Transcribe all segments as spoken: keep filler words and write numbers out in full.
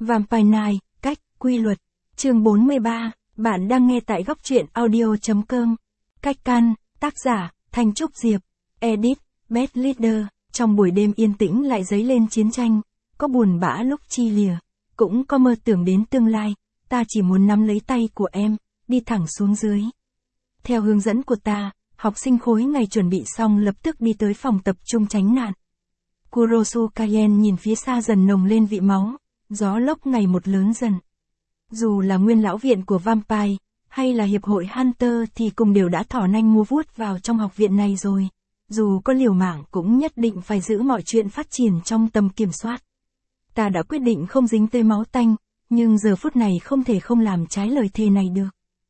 Vampire Night, cách, quy luật. Chương bốn mươi ba, bạn đang nghe tại góc truyện audio.com. Cách căn, tác giả, Thanh Trúc Diệp. Edit, Best Leader. Trong buổi đêm yên tĩnh lại dấy lên chiến tranh. Có buồn bã lúc chi lìa. Cũng có mơ tưởng đến tương lai. Ta chỉ muốn nắm lấy tay của em, đi thẳng xuống dưới. Theo hướng dẫn của ta, học sinh khối ngày chuẩn bị xong lập tức đi tới phòng tập trung tránh nạn. Kurosu Kaien nhìn phía xa dần nồng lên vị máu. Gió lốc ngày một lớn dần. Dù là nguyên lão viện của Vampire, hay là hiệp hội Hunter thì cùng đều đã thỏ nanh mua vuốt vào trong học viện này rồi. Dù có liều mạng cũng nhất định phải giữ mọi chuyện phát triển trong tầm kiểm soát. Ta đã quyết định không dính tới máu tanh, nhưng giờ phút này không thể không làm trái lời thề này được.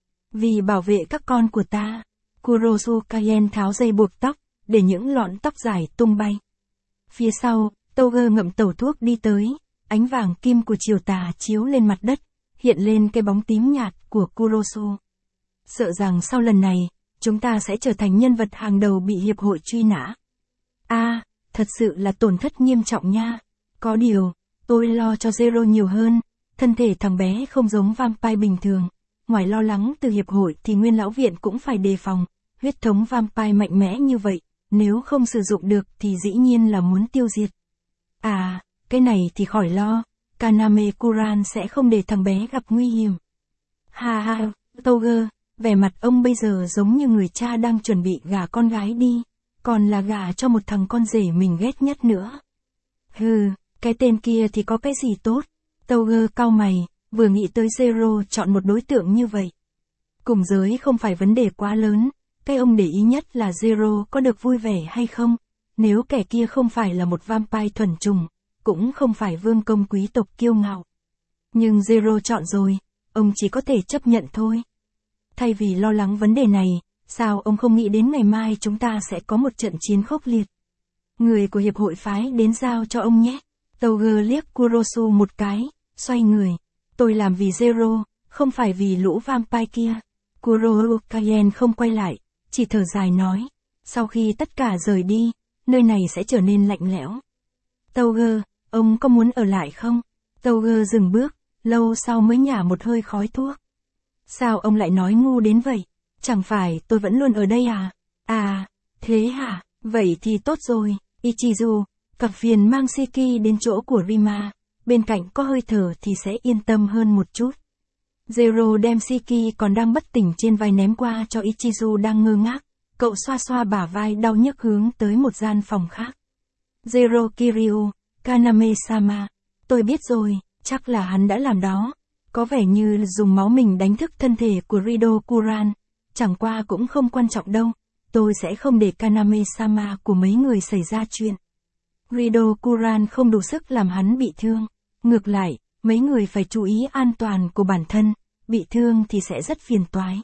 Vì bảo vệ các con của ta, Kurosu Kaien tháo dây buộc tóc, để những lọn tóc dài tung bay. Phía sau, Toger ngậm tẩu thuốc đi tới. Ánh vàng kim của chiều tà chiếu lên mặt đất, hiện lên cái bóng tím nhạt của Kurosu. Sợ rằng sau lần này, chúng ta sẽ trở thành nhân vật hàng đầu bị hiệp hội truy nã. A, à, thật sự là tổn thất nghiêm trọng nha. Có điều, tôi lo cho Zero nhiều hơn, thân thể thằng bé không giống Vampire bình thường. Ngoài lo lắng từ hiệp hội thì nguyên lão viện cũng phải đề phòng, huyết thống Vampire mạnh mẽ như vậy, nếu không sử dụng được thì dĩ nhiên là muốn tiêu diệt. À, cái này thì khỏi lo, Kaname Kuran sẽ không để thằng bé gặp nguy hiểm. Ha ha, Toger, vẻ mặt ông bây giờ giống như người cha đang chuẩn bị gả con gái đi, còn là gả cho một thằng con rể mình ghét nhất nữa. Hừ, cái tên kia thì có cái gì tốt? Toger cau mày, vừa nghĩ tới Zero chọn một đối tượng như vậy. Cùng giới không phải vấn đề quá lớn, cái ông để ý nhất là Zero có được vui vẻ hay không, nếu kẻ kia không phải là một vampire thuần chủng, cũng không phải vương công quý tộc kiêu ngạo. Nhưng Zero chọn rồi, ông chỉ có thể chấp nhận thôi. Thay vì lo lắng vấn đề này, sao ông không nghĩ đến ngày mai chúng ta sẽ có một trận chiến khốc liệt? Người của hiệp hội phái đến giao cho ông nhé. Toger liếc Kurosu một cái, xoay người. Tôi làm vì Zero, không phải vì lũ vampire kia. Kurosu Kaien không quay lại, chỉ thở dài nói. Sau khi tất cả rời đi, nơi này sẽ trở nên lạnh lẽo. Toger, ông có muốn ở lại không? Toger dừng bước, lâu sau mới nhả một hơi khói thuốc. Sao ông lại nói ngu đến vậy? Chẳng phải tôi vẫn luôn ở đây à? À, thế hả? Vậy thì tốt rồi. Ichizu, cặp phiền mang Shiki đến chỗ của Rima. Bên cạnh có hơi thở thì sẽ yên tâm hơn một chút. Zero đem Shiki còn đang bất tỉnh trên vai ném qua cho Ichizu đang ngơ ngác. Cậu xoa xoa bả vai đau nhức hướng tới một gian phòng khác. Zero Kiryu, Kaname-sama. Tôi biết rồi, chắc là hắn đã làm đó. Có vẻ như dùng máu mình đánh thức thân thể của Rido Kuran. Chẳng qua cũng không quan trọng đâu. Tôi sẽ không để Kaname-sama của mấy người xảy ra chuyện. Rido Kuran không đủ sức làm hắn bị thương. Ngược lại, mấy người phải chú ý an toàn của bản thân. Bị thương thì sẽ rất phiền toái.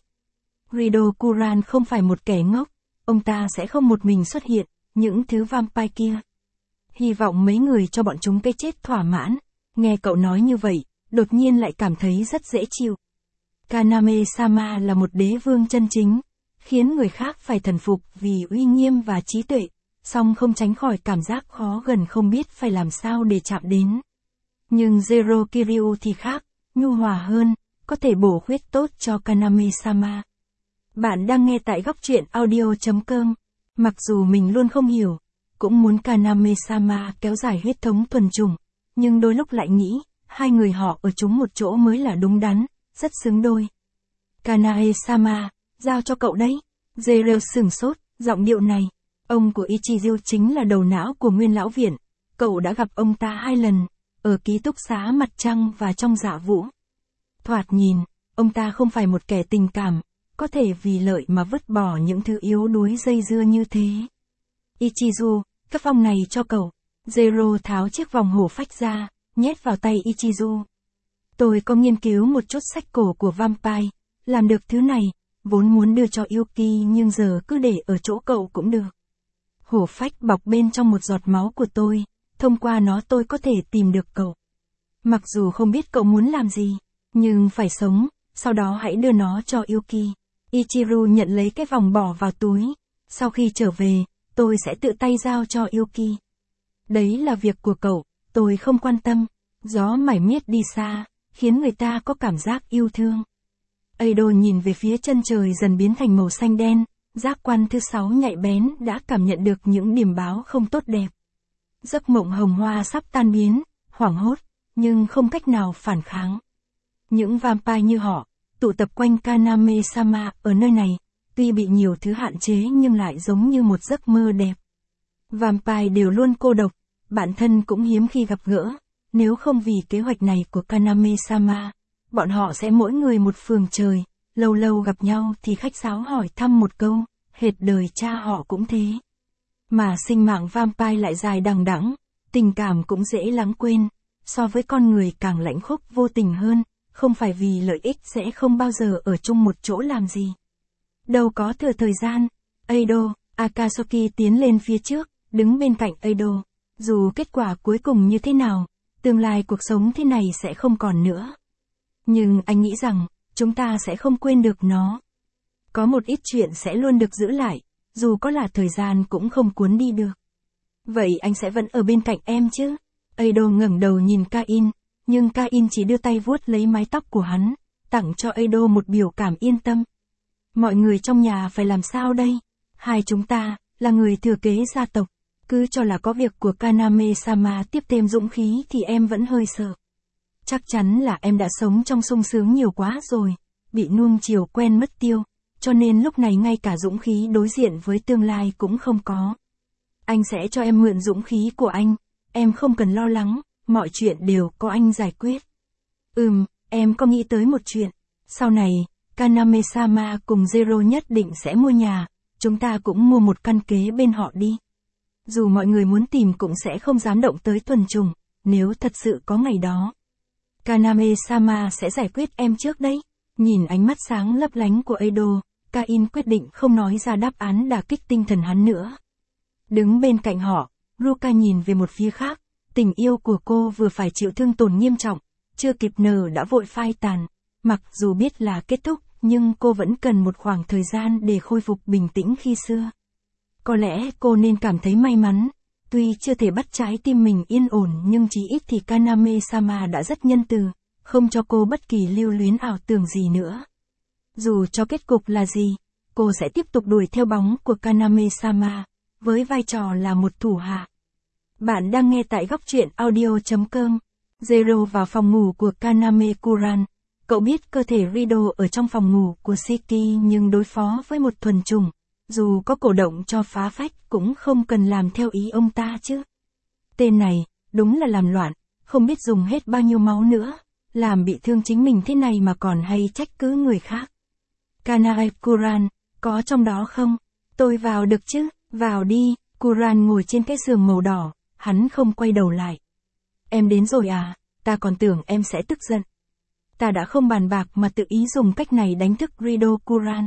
Rido Kuran không phải một kẻ ngốc. Ông ta sẽ không một mình xuất hiện, những thứ vampire kia. Hy vọng mấy người cho bọn chúng cái chết thỏa mãn. Nghe cậu nói như vậy, đột nhiên lại cảm thấy rất dễ chịu. Kaname-sama là một đế vương chân chính, khiến người khác phải thần phục vì uy nghiêm và trí tuệ, song không tránh khỏi cảm giác khó gần không biết phải làm sao để chạm đến. Nhưng Zero Kiryu thì khác, nhu hòa hơn, có thể bổ khuyết tốt cho Kaname-sama. Bạn đang nghe tại góc truyện audio.com. Mặc dù mình luôn không hiểu, cũng muốn Kaname-sama kéo dài huyết thống thuần chủng, nhưng đôi lúc lại nghĩ, hai người họ ở chung một chỗ mới là đúng đắn, rất xứng đôi. Kaname-sama, giao cho cậu đấy. Zero sửng sốt, giọng điệu này. Ông của Ichizu chính là đầu não của nguyên lão viện. Cậu đã gặp ông ta hai lần, ở ký túc xá mặt trăng và trong dạ vũ. Thoạt nhìn, ông ta không phải một kẻ tình cảm, có thể vì lợi mà vứt bỏ những thứ yếu đuối dây dưa như thế. Ichizu, cái vòng này cho cậu. Zero tháo chiếc vòng hổ phách ra, nhét vào tay Ichizu. Tôi có nghiên cứu một chút sách cổ của Vampire, làm được thứ này, vốn muốn đưa cho Yuki nhưng giờ cứ để ở chỗ cậu cũng được. Hổ phách bọc bên trong một giọt máu của tôi, thông qua nó tôi có thể tìm được cậu. Mặc dù không biết cậu muốn làm gì, nhưng phải sống, sau đó hãy đưa nó cho Yuki. Ichiru nhận lấy cái vòng bỏ vào túi. Sau khi trở về, tôi sẽ tự tay giao cho Yuki. Đấy là việc của cậu, tôi không quan tâm. Gió mải miết đi xa, khiến người ta có cảm giác yêu thương. Ado nhìn về phía chân trời dần biến thành màu xanh đen, giác quan thứ sáu nhạy bén đã cảm nhận được những điềm báo không tốt đẹp. Giấc mộng hồng hoa sắp tan biến, hoảng hốt, nhưng không cách nào phản kháng. Những vampire như họ, tụ tập quanh Kaname-sama ở nơi này, tuy bị nhiều thứ hạn chế nhưng lại giống như một giấc mơ đẹp. Vampire đều luôn cô độc, bản thân cũng hiếm khi gặp gỡ, nếu không vì kế hoạch này của Kaname-sama, bọn họ sẽ mỗi người một phường trời, lâu lâu gặp nhau thì khách sáo hỏi thăm một câu, hệt đời cha họ cũng thế. Mà sinh mạng vampire lại dài đằng đẵng, tình cảm cũng dễ lãng quên, so với con người càng lãnh khốc vô tình hơn, không phải vì lợi ích sẽ không bao giờ ở chung một chỗ làm gì. Đâu có thừa thời gian, Ado, Akatsuki tiến lên phía trước, đứng bên cạnh Ado. Dù kết quả cuối cùng như thế nào, tương lai cuộc sống thế này sẽ không còn nữa. Nhưng anh nghĩ rằng, chúng ta sẽ không quên được nó. Có một ít chuyện sẽ luôn được giữ lại, dù có là thời gian cũng không cuốn đi được. Vậy anh sẽ vẫn ở bên cạnh em chứ? Ado ngẩng đầu nhìn Kain, nhưng Kain chỉ đưa tay vuốt lấy mái tóc của hắn, tặng cho Ado một biểu cảm yên tâm. Mọi người trong nhà phải làm sao đây? Hai chúng ta, là người thừa kế gia tộc, cứ cho là có việc của Kaname-sama tiếp thêm dũng khí thì em vẫn hơi sợ. Chắc chắn là em đã sống trong sung sướng nhiều quá rồi, bị nuông chiều quen mất tiêu, cho nên lúc này ngay cả dũng khí đối diện với tương lai cũng không có. Anh sẽ cho em mượn dũng khí của anh, em không cần lo lắng, mọi chuyện đều có anh giải quyết. Ừm, em có nghĩ tới một chuyện, sau này, Kaname-sama cùng Zero nhất định sẽ mua nhà, chúng ta cũng mua một căn kế bên họ đi. Dù mọi người muốn tìm cũng sẽ không dám động tới thuần trùng, nếu thật sự có ngày đó. Kaname-sama sẽ giải quyết em trước đấy. Nhìn ánh mắt sáng lấp lánh của Ado, Kain quyết định không nói ra đáp án đả kích tinh thần hắn nữa. Đứng bên cạnh họ, Ruka nhìn về một phía khác, tình yêu của cô vừa phải chịu thương tổn nghiêm trọng, chưa kịp nở đã vội phai tàn. Mặc dù biết là kết thúc, nhưng cô vẫn cần một khoảng thời gian để khôi phục bình tĩnh khi xưa. Có lẽ cô nên cảm thấy may mắn, tuy chưa thể bắt trái tim mình yên ổn nhưng chí ít thì Kaname-sama đã rất nhân từ, không cho cô bất kỳ lưu luyến ảo tưởng gì nữa. Dù cho kết cục là gì, cô sẽ tiếp tục đuổi theo bóng của Kaname-sama, với vai trò là một thủ hạ. Bạn đang nghe tại góc truyện audio chấm com. Zero vào phòng ngủ của Kaname-kuran. Cậu biết cơ thể Rido ở trong phòng ngủ của Shiki nhưng đối phó với một thuần chủng, dù có cổ động cho phá phách cũng không cần làm theo ý ông ta chứ. Tên này, đúng là làm loạn, không biết dùng hết bao nhiêu máu nữa, làm bị thương chính mình thế này mà còn hay trách cứ người khác. Kaname-kuran, có trong đó không? Tôi vào được chứ, vào đi. Kuran ngồi trên cái giường màu đỏ, hắn không quay đầu lại. Em đến rồi à, ta còn tưởng em sẽ tức giận. Ta đã không bàn bạc mà tự ý dùng cách này đánh thức Rido Kuran.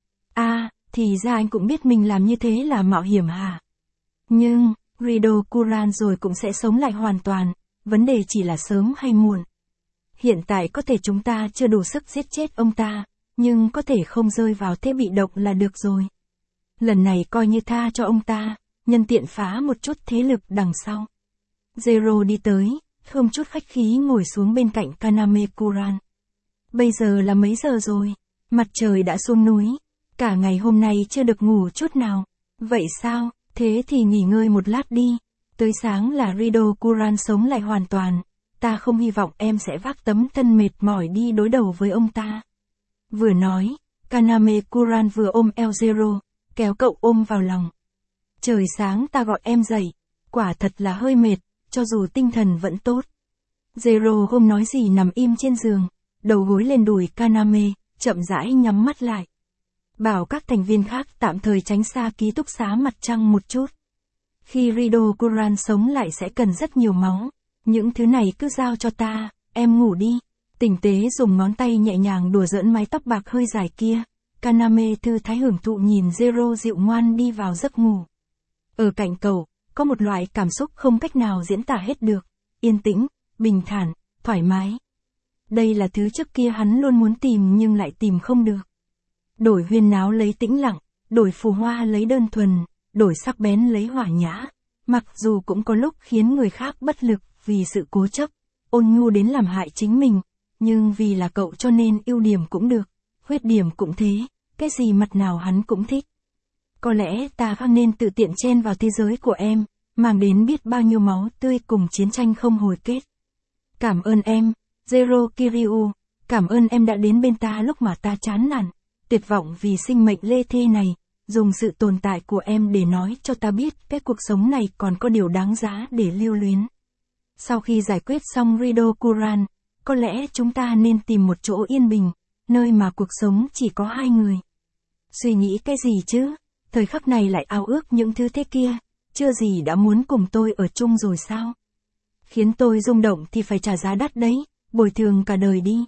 À, thì ra anh cũng biết mình làm như thế là mạo hiểm hả? Nhưng, Rido Kuran rồi cũng sẽ sống lại hoàn toàn, vấn đề chỉ là sớm hay muộn. Hiện tại có thể chúng ta chưa đủ sức giết chết ông ta, nhưng có thể không rơi vào thế bị động là được rồi. Lần này coi như tha cho ông ta, nhân tiện phá một chút thế lực đằng sau. Zero đi tới, không chút khách khí ngồi xuống bên cạnh Kaname-kuran. Bây giờ là mấy giờ rồi? Mặt trời đã xuống núi. Cả ngày hôm nay chưa được ngủ chút nào. Vậy sao? Thế thì nghỉ ngơi một lát đi. Tới sáng là Rido Kuran sống lại hoàn toàn. Ta không hy vọng em sẽ vác tấm thân mệt mỏi đi đối đầu với ông ta. Vừa nói, Kaname-kuran vừa ôm eo Zero, kéo cậu ôm vào lòng. Trời sáng ta gọi em dậy. Quả thật là hơi mệt, cho dù tinh thần vẫn tốt. Zero không nói gì nằm im trên giường, đầu gối lên đùi Kaname, chậm rãi nhắm mắt lại. Bảo các thành viên khác tạm thời tránh xa ký túc xá mặt trăng một chút. Khi Rido Kuran sống lại sẽ cần rất nhiều máu. Những thứ này cứ giao cho ta, em ngủ đi. Tinh tế dùng ngón tay nhẹ nhàng đùa giỡn mái tóc bạc hơi dài kia. Kaname thư thái hưởng thụ nhìn Zero dịu ngoan đi vào giấc ngủ. Ở cạnh cậu, có một loại cảm xúc không cách nào diễn tả hết được. Yên tĩnh, bình thản, thoải mái. Đây là thứ trước kia hắn luôn muốn tìm nhưng lại tìm không được. Đổi huyên náo lấy tĩnh lặng, đổi phù hoa lấy đơn thuần, đổi sắc bén lấy hỏa nhã. Mặc dù cũng có lúc khiến người khác bất lực vì sự cố chấp, ôn nhu đến làm hại chính mình, nhưng vì là cậu cho nên ưu điểm cũng được, khuyết điểm cũng thế, cái gì mặt nào hắn cũng thích. Có lẽ ta không nên tự tiện chen vào thế giới của em, mang đến biết bao nhiêu máu tươi cùng chiến tranh không hồi kết. Cảm ơn em, Zero Kiryu, cảm ơn em đã đến bên ta lúc mà ta chán nản, tuyệt vọng vì sinh mệnh lê thê này, dùng sự tồn tại của em để nói cho ta biết cái cuộc sống này còn có điều đáng giá để lưu luyến. Sau khi giải quyết xong Rido Kuran, có lẽ chúng ta nên tìm một chỗ yên bình, nơi mà cuộc sống chỉ có hai người. Suy nghĩ cái gì chứ, thời khắc này lại ao ước những thứ thế kia, chưa gì đã muốn cùng tôi ở chung rồi sao? Khiến tôi rung động thì phải trả giá đắt đấy, bồi thường cả đời đi.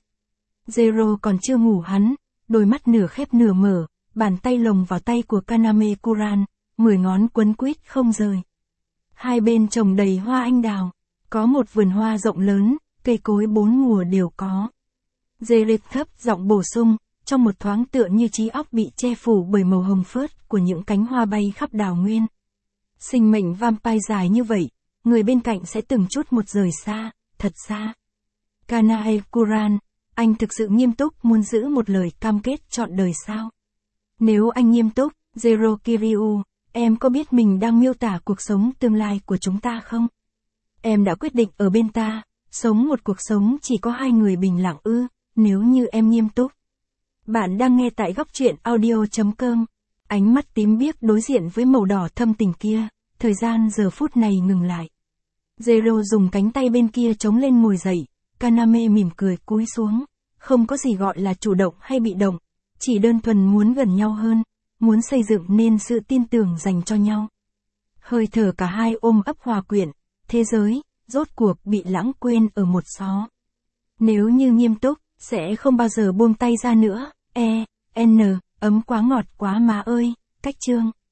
Zero còn chưa ngủ hắn, đôi mắt nửa khép nửa mở, bàn tay lồng vào tay của Kaname Kuran, mười ngón quấn quýt không rời. Hai bên trồng đầy hoa anh đào, có một vườn hoa rộng lớn, cây cối bốn mùa đều có. Zereth thấp giọng bổ sung, trong một thoáng tựa như trí óc bị che phủ bởi màu hồng phớt của những cánh hoa bay khắp đào nguyên. Sinh mệnh vampire dài như vậy, người bên cạnh sẽ từng chút một rời xa, thật xa. Kaname Kuran, anh thực sự nghiêm túc muốn giữ một lời cam kết trọn đời sao? Nếu anh nghiêm túc, Zero Kiryu, em có biết mình đang miêu tả cuộc sống tương lai của chúng ta không? Em đã quyết định ở bên ta, sống một cuộc sống chỉ có hai người bình lặng ư, nếu như em nghiêm túc. Bạn đang nghe tại góc truyện audio chấm com. Ánh mắt tím biếc đối diện với màu đỏ thâm tình kia, thời gian giờ phút này ngừng lại. Zero dùng cánh tay bên kia chống lên ngồi dậy, Kaname mỉm cười cúi xuống, không có gì gọi là chủ động hay bị động, chỉ đơn thuần muốn gần nhau hơn, muốn xây dựng nên sự tin tưởng dành cho nhau. Hơi thở cả hai ôm ấp hòa quyện, thế giới, rốt cuộc bị lãng quên ở một xó. Nếu như nghiêm túc, sẽ không bao giờ buông tay ra nữa, e, n, ấm quá ngọt quá má ơi, cách chương.